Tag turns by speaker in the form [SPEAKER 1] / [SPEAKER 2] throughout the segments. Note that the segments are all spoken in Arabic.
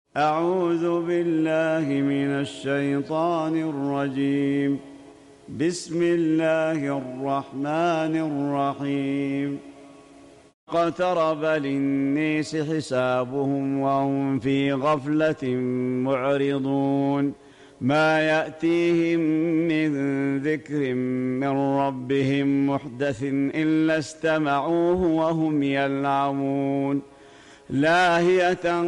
[SPEAKER 1] أعوذ بالله من الشيطان الرجيم. بسم الله الرحمن الرحيم. اقترب للناس حسابهم وهم في غفلة معرضون. ما يأتيهم من ذكر من ربهم محدث إلا استمعوه وهم يلعبون. لاهية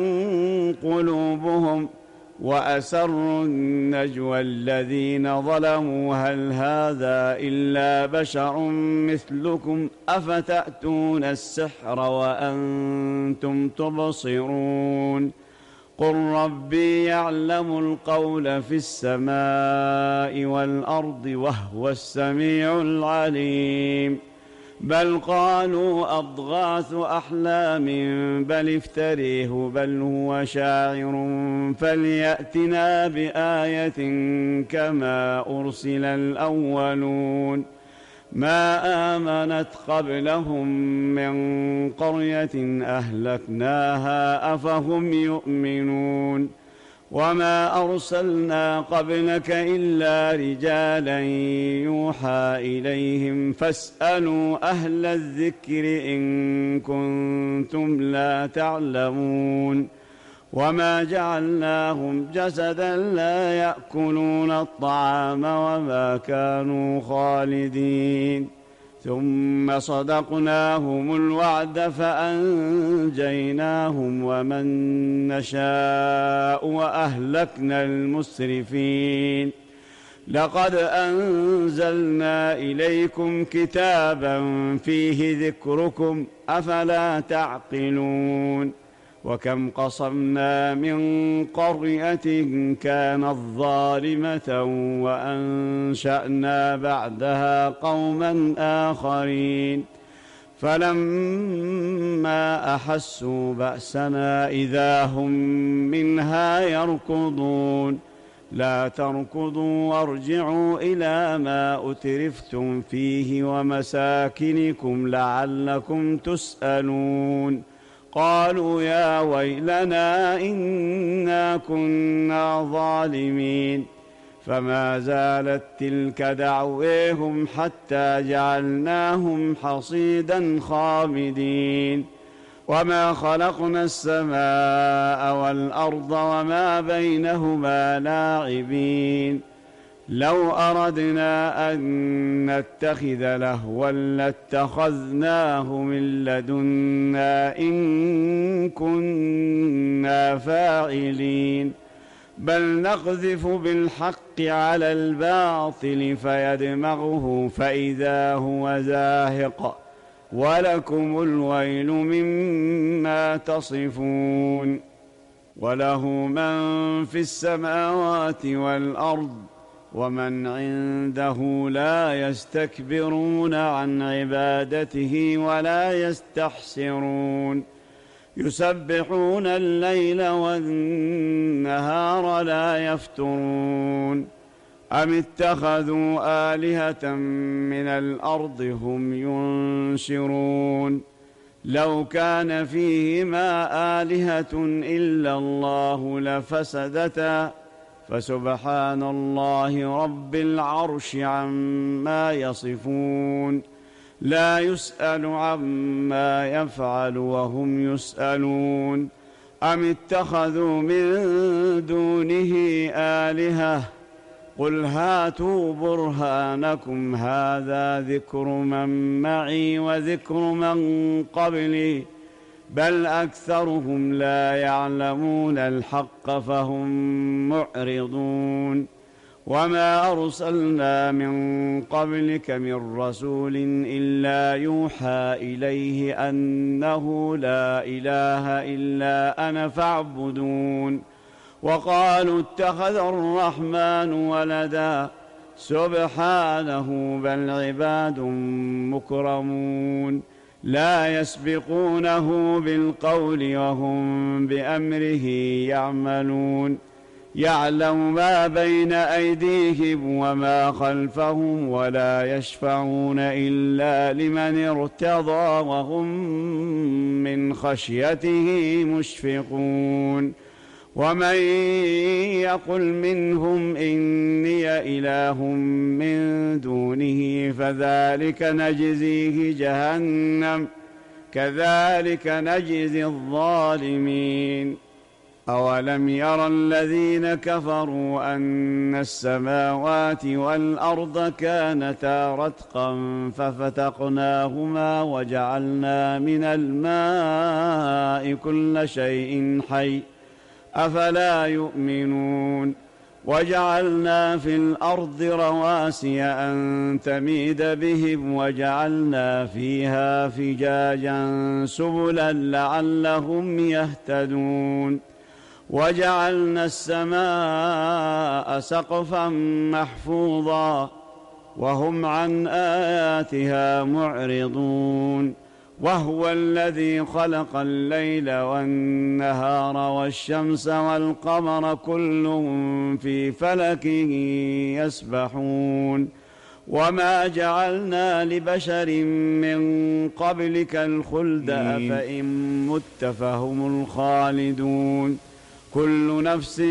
[SPEAKER 1] قلوبهم وأسروا النجوى الذين ظلموا هل هذا إلا بشر مثلكم أفتأتون السحر وأنتم تبصرون. قل ربي يعلم القول في السماء والأرض وهو السميع العليم. بل قالوا أضغاث أحلام بل افتريه بل هو شاعر فليأتنا بآية كما أرسل الأولون. ما آمنت قبلهم من قرية أهلكناها أفهم يؤمنون. وما أرسلنا قبلك إلا رجالا يوحى إليهم فاسألوا أهل الذكر إن كنتم لا تعلمون. وما جعلناهم جسدا لا يأكلون الطعام وما كانوا خالدين. ثم صدقناهم الوعد فأنجيناهم ومن نشاء وأهلكنا المسرفين. لقد أنزلنا إليكم كتابا فيه ذكركم أفلا تعقلون. وكم قصمنا من قرية كانت ظالمة وأنشأنا بعدها قوما آخرين فلما أحسوا بأسنا إذا هم منها يركضون. لا تركضوا وارجعوا إلى ما أترفتم فيه ومساكنكم لعلكم تسألون. قالوا يا ويلنا إنا كنا ظالمين. فما زالت تلك دعويهم حتى جعلناهم حصيدا خامدين. وما خلقنا السماء والأرض وما بينهما لاعبين. لو أردنا أن نتخذ لهوا لاتخذناه من لدنا إن كنا فاعلين. بل نقذف بالحق على الباطل فيدمغه فإذا هو زاهق ولكم الويل مما تصفون. وله من في السماوات والأرض ومن عنده لا يستكبرون عن عبادته ولا يستحسرون. يسبحون الليل والنهار لا يفترون. أم اتخذوا آلهة من الأرض هم ينشرون. لو كان فيهما آلهة إلا الله لفسدتا فسبحان الله رب العرش عما يصفون. لا يسأل عما يفعل وهم يسألون. أم اتخذوا من دونه آلهة قل هاتوا برهانكم هذا ذكر من معي وذكر من قبلي بل أكثرهم لا يعلمون الحق فهم معرضون. وما أرسلنا من قبلك من رسول إلا يوحى إليه أنه لا إله إلا أنا فاعبدون. وقالوا اتخذ الرحمن ولدا سبحانه بل عباد مكرمون لا يسبقونه بالقول وهم بأمره يعملون. يعلم ما بين أيديهم وما خلفهم ولا يشفعون إلا لمن ارتضى وهم من خشيته مشفقون. ومن يقل منهم إني إله من دونه فذلك نجزيه جهنم كذلك نجزي الظالمين. أولم يرى الذين كفروا أن السماوات والأرض كانتا رتقا ففتقناهما وجعلنا من الماء كل شيء حي أفلا يؤمنون. وجعلنا في الأرض رواسي أن تميد بهم وجعلنا فيها فجاجا سبلا لعلهم يهتدون. وجعلنا السماء سقفا محفوظا وهم عن آياتها معرضون. وهو الذي خلق الليل والنهار والشمس والقمر كل في فلك يسبحون. وما جعلنا لبشر من قبلك الخلد أفإن مت فهم الخالدون. كل نفس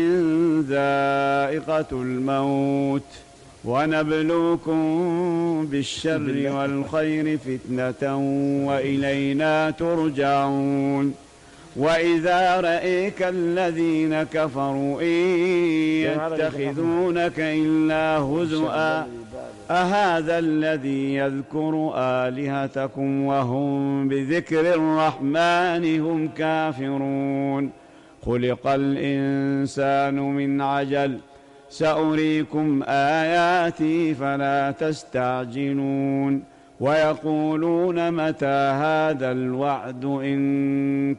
[SPEAKER 1] ذائقة الموت ونبلوكم بالشر والخير فتنة وإلينا ترجعون. وإذا رأيك الذين كفروا إن يتخذونك إلا هزؤا أهذا الذي يذكر آلهتكم وهم بذكر الرحمن هم كافرون. خلق الإنسان من عجل سأريكم آياتي فلا تستعجلون. ويقولون متى هذا الوعد إن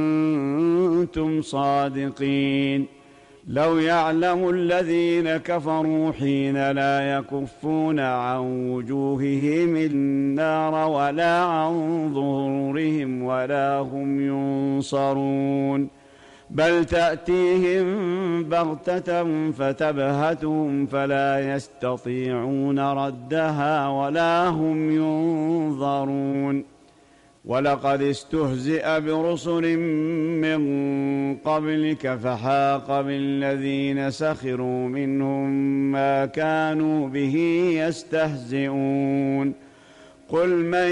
[SPEAKER 1] كنتم صادقين. لو يعلم الذين كفروا حين لا يكفون عن وجوههم النار ولا عن ظهورهم ولا هم ينصرون. بل تأتيهم بغتة فتبهتهم فلا يستطيعون ردها ولا هم ينظرون. ولقد استهزئ برسل من قبلك فحاق بالذين سخروا منهم ما كانوا به يستهزئون. قل من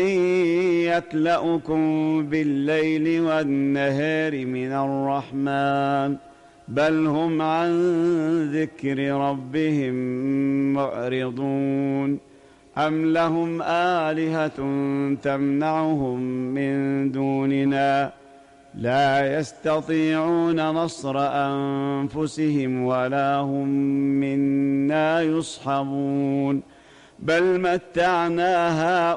[SPEAKER 1] يكلؤكم بالليل والنهار من الرحمن بل هم عن ذكر ربهم معرضون. أم لهم آلهة تمنعهم من دوننا لا يستطيعون نصر أنفسهم ولا هم منا يصحبون. بل متعنا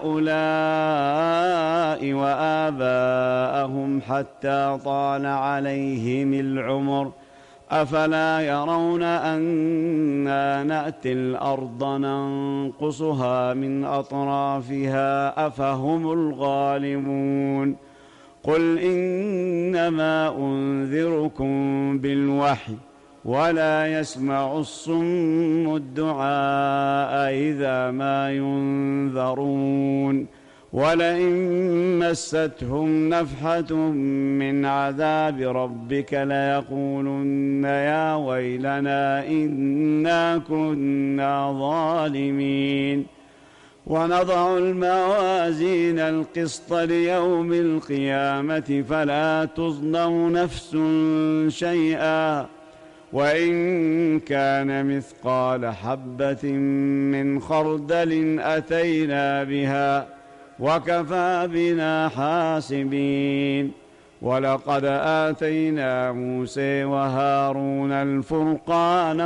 [SPEAKER 1] هؤلاء وآباءهم حتى طال عليهم العمر أفلا يرون أنا نأتي الأرض ننقصها من أطرافها أفهم الغالبون. قل إنما أنذركم بالوحي ولا يسمع الصم الدعاء إذا ما ينذرون. ولئن مستهم نفحة من عذاب ربك ليقولن يا ويلنا إنا كنا ظالمين. ونضع الموازين القسط ليوم القيامة فلا تظلم نفس شيئا وإن كان مثقال حبة من خردل أتينا بها وكفى بنا حاسبين. ولقد آتينا موسى وهارون الفرقان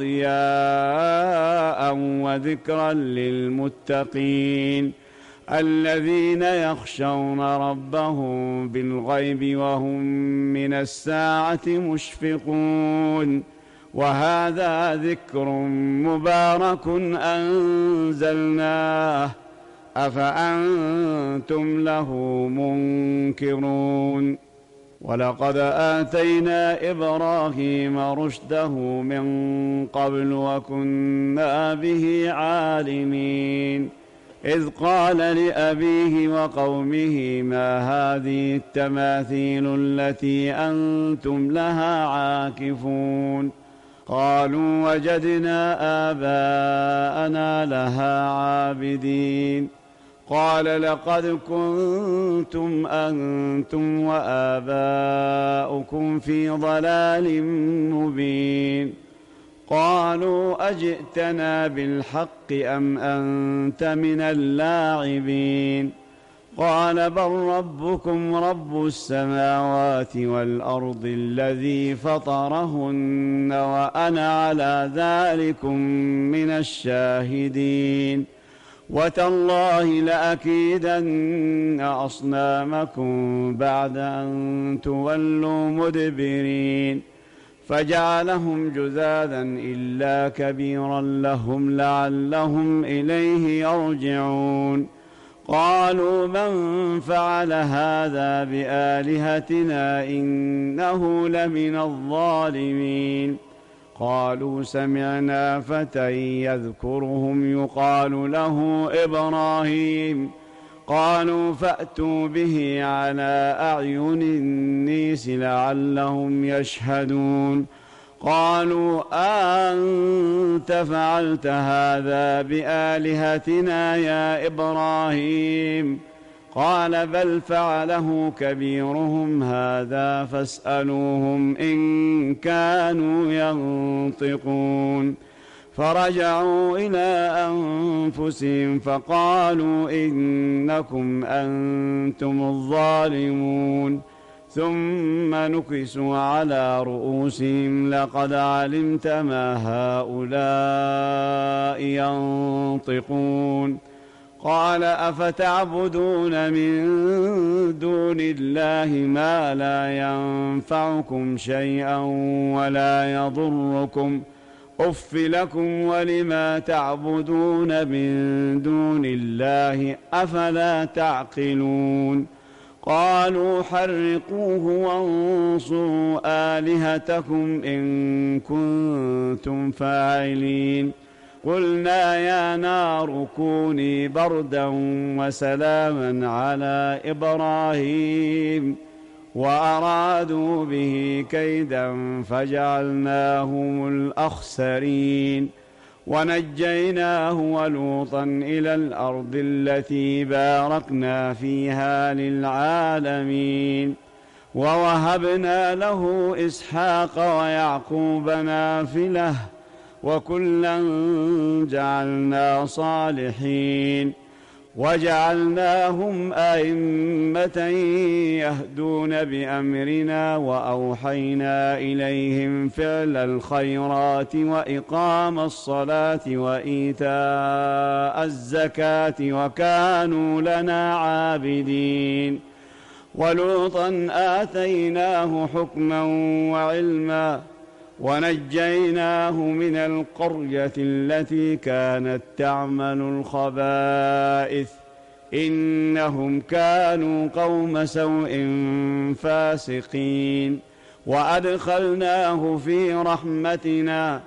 [SPEAKER 1] وضياء وذكرا للمتقين الذين يخشون ربهم بالغيب وهم من الساعة مشفقون. وهذا ذكر مبارك أنزلناه أفأنتم له منكرون. ولقد آتينا إبراهيم رشده من قبل وكنا به عالمين. إذ قال لأبيه وقومه ما هذه التماثيل التي أنتم لها عاكفون قالوا وجدنا آباءنا لها عابدين قال لقد كنتم أنتم وآباؤكم في ضلال مبين قالوا أجئتنا بالحق أم أنت من اللاعبين قال بل ربكم رب السماوات والأرض الذي فطرهن وأنا على ذلكم من الشاهدين وتالله لأكيدن أصنامكم بعد أن تولوا مدبرين فجعلهم جذاذا إلا كبيرا لهم لعلهم إليه يرجعون قالوا من فعل هذا بآلهتنا إنه لمن الظالمين قالوا سمعنا فتى يذكرهم يقال له إبراهيم قالوا فأتوا به على أعين الناس لعلهم يشهدون قالوا أنت فعلت هذا بآلهتنا يا إبراهيم قال بل فعله كبيرهم هذا فاسألوهم إن كانوا ينطقون فرجعوا إلى أنفسهم فقالوا إنكم أنتم الظالمون ثم نكسوا على رؤوسهم لقد علمت ما هؤلاء ينطقون قال أفتعبدون من دون الله ما لا ينفعكم شيئا ولا يضركم أف لكم ولما تعبدون من دون الله أفلا تعقلون قالوا حرقوه وانصروا آلهتكم إن كنتم فاعلين قلنا يا نار كوني بردا وسلاما على إبراهيم وأرادوا به كيدا فجعلناهم الأخسرين ونجيناه ولوطا إلى الأرض التي باركنا فيها للعالمين ووهبنا له إسحاق ويعقوب نافلة وكلا جعلنا صالحين وجعلناهم أئمة يهدون بأمرنا وأوحينا إليهم فعل الخيرات وإقام الصلاة وإيتاء الزكاة وكانوا لنا عابدين ولوطا آتيناه حكما وعلما ونجيناه من القرية التي كانت تعمل الخبائث إنهم كانوا قوم سوء فاسقين وأدخلناه في رحمتنا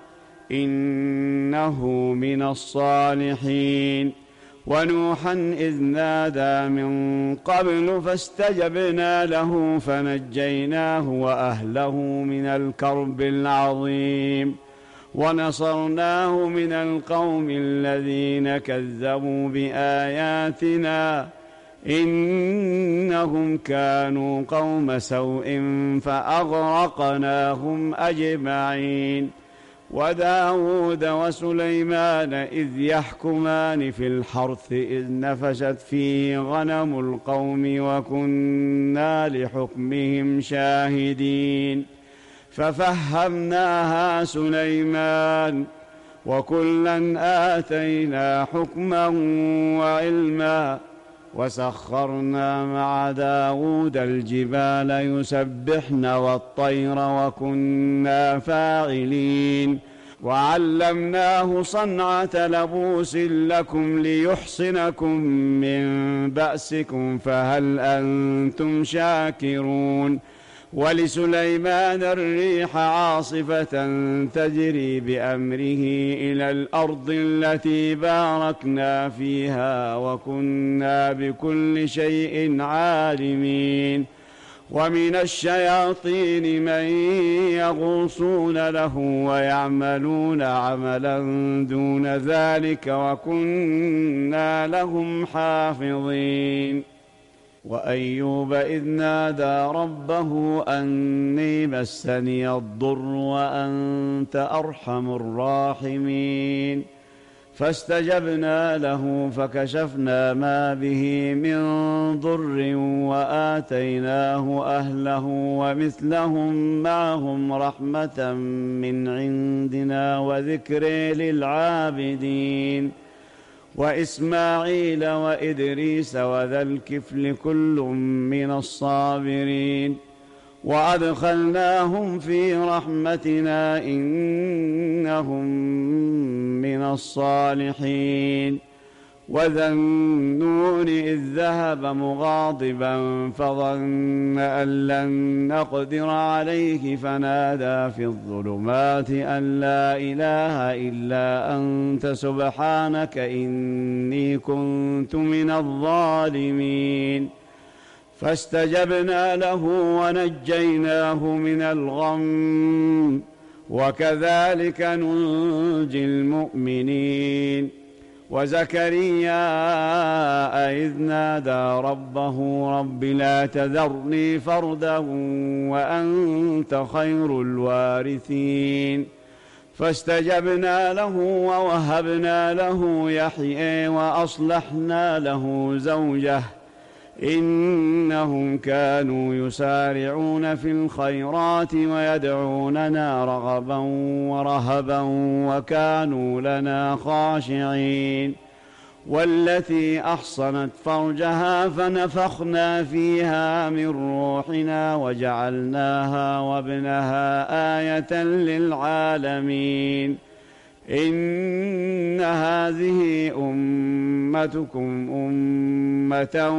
[SPEAKER 1] إنه من الصالحين ونوحا إذ نادى من قبل فاستجبنا له فنجيناه وأهله من الكرب العظيم ونصرناه من القوم الذين كذبوا بآياتنا إنهم كانوا قوم سوء فأغرقناهم أجمعين وداود وسليمان إذ يحكمان في الحرث إذ نفشت فيه غنم القوم وكنا لحكمهم شاهدين ففهمناها سليمان وكلا آتينا حكما وعلما وسخرنا مع داود الجبال يسبحن والطير وكنا فاعلين وعلمناه صنعة لبوس لكم ليحصنكم من بأسكم فهل أنتم شاكرون ولسليمان الريح عاصفة تجري بأمره إلى الأرض التي باركنا فيها وكنا بكل شيء عالمين. ومن الشياطين من يغوصون له ويعملون عملا دون ذلك وكنا لهم حافظين. وأيوب إذ نادى ربه أني مسني الضر وأنت أرحم الراحمين فاستجبنا له فكشفنا ما به من ضر وآتيناه أهله ومثلهم معهم رحمة من عندنا وذكر للعابدين. وإسماعيل وإدريس وذا الكفل كل من الصابرين وأدخلناهم في رحمتنا إنهم من الصالحين. وذا النون إذ ذهب مغاضبا فظن أن لن نقدر عليه فنادى في الظلمات أن لا إله إلا أنت سبحانك إني كنت من الظالمين. فاستجبنا له ونجيناه من الغم وكذلك ننجي المؤمنين. وزكريا إذ نادى ربه رب لا تذرني فردا وأنت خير الوارثين فاستجبنا له ووهبنا له يحيى وأصلحنا له زوجه إنهم كانوا يسارعون في الخيرات ويدعوننا رغبا ورهبا وكانوا لنا خاشعين. والتي أحصنت فرجها فنفخنا فيها من روحنا وجعلناها وابنها آية للعالمين. إن هذه أمتكم أمة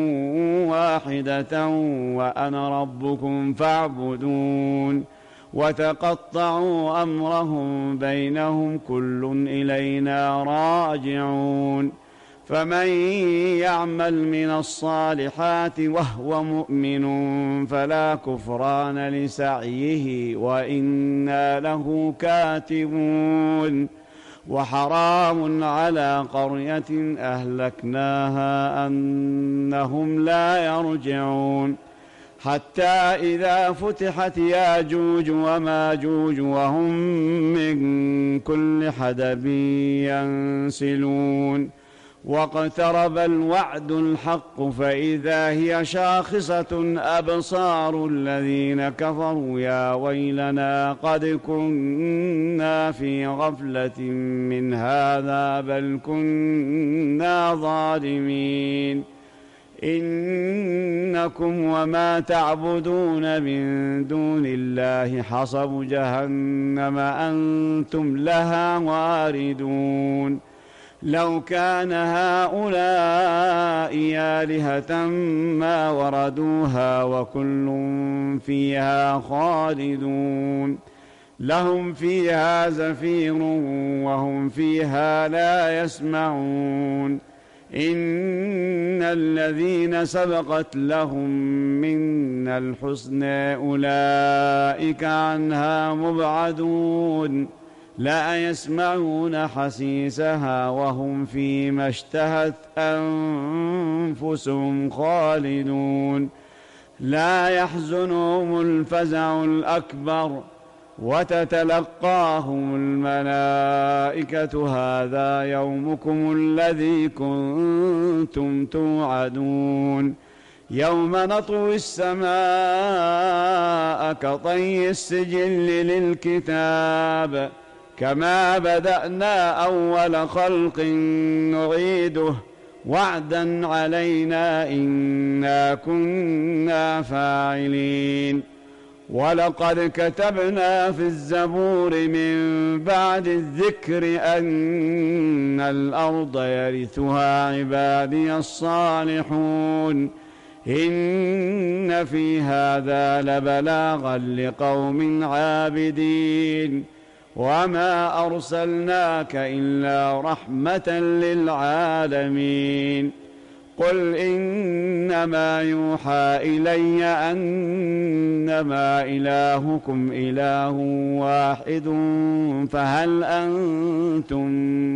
[SPEAKER 1] واحدة وأنا ربكم فاعبدون. وتقطعوا أمرهم بينهم كل إلينا راجعون. فمن يعمل من الصالحات وهو مؤمن فلا كفران لسعيه وإنا له كاتبون. وحرام على قرية أهلكناها أنهم لا يرجعون حتى إذا فتحت ياجوج وماجوج وهم من كل حدب ينسلون. واقترب الوعد الحق فإذا هي شاخصة أبصار الذين كفروا يا ويلنا قد كنا في غفلة من هذا بل كنا ظالمين. إنكم وما تعبدون من دون الله حصب جهنم أنتم لها واردون. لو كان هؤلاء آلهة ما وردوها وكل فيها خالدون. لهم فيها زفير وهم فيها لا يسمعون. إن الذين سبقت لهم منا الحسنى أولئك عنها مبعدون لا يسمعون حسيسها وهم فيما اشتهت أنفسهم خالدون. لا يحزنهم الفزع الأكبر وتتلقاهم الملائكة هذا يومكم الذي كنتم توعدون. يوم نطوي السماء كطي السجل للكتاب كما بدأنا أول خلق نعيده وعدا علينا إنا كنا فاعلين. ولقد كتبنا في الزبور من بعد الذكر أن الأرض يرثها عبادي الصالحون إن في هذا لبلاغا لقوم عابدين وما أرسلناك إلا رحمة للعالمين قل إنما يوحى إلي أنما إلهكم إله واحد فهل أنتم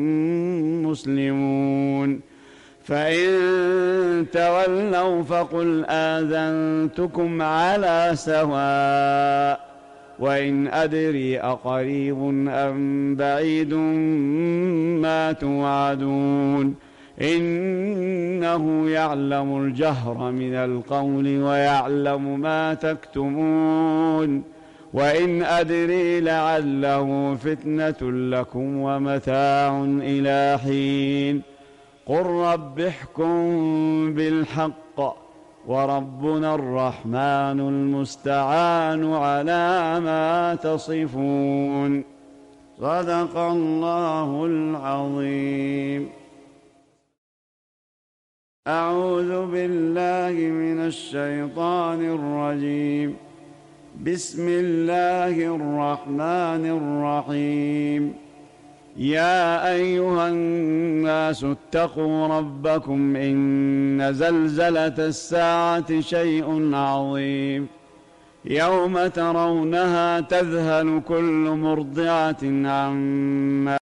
[SPEAKER 1] مسلمون فإن تولوا فقل آذنتكم على سواء وإن أدري أقريب أم بعيد ما توعدون إنه يعلم الجهر من القول ويعلم ما تكتمون وإن أدري لعله فتنة لكم ومتاع إلى حين قل رب احكم بالحق وربنا الرحمن المستعان على ما تصفون صدق الله العظيم. أعوذ بالله من الشيطان الرجيم. بسم الله الرحمن الرحيم. يا أيها الناس اتقوا ربكم إن زلزلة الساعة شيء عظيم يوم ترونها تذهل كل مرضعة عما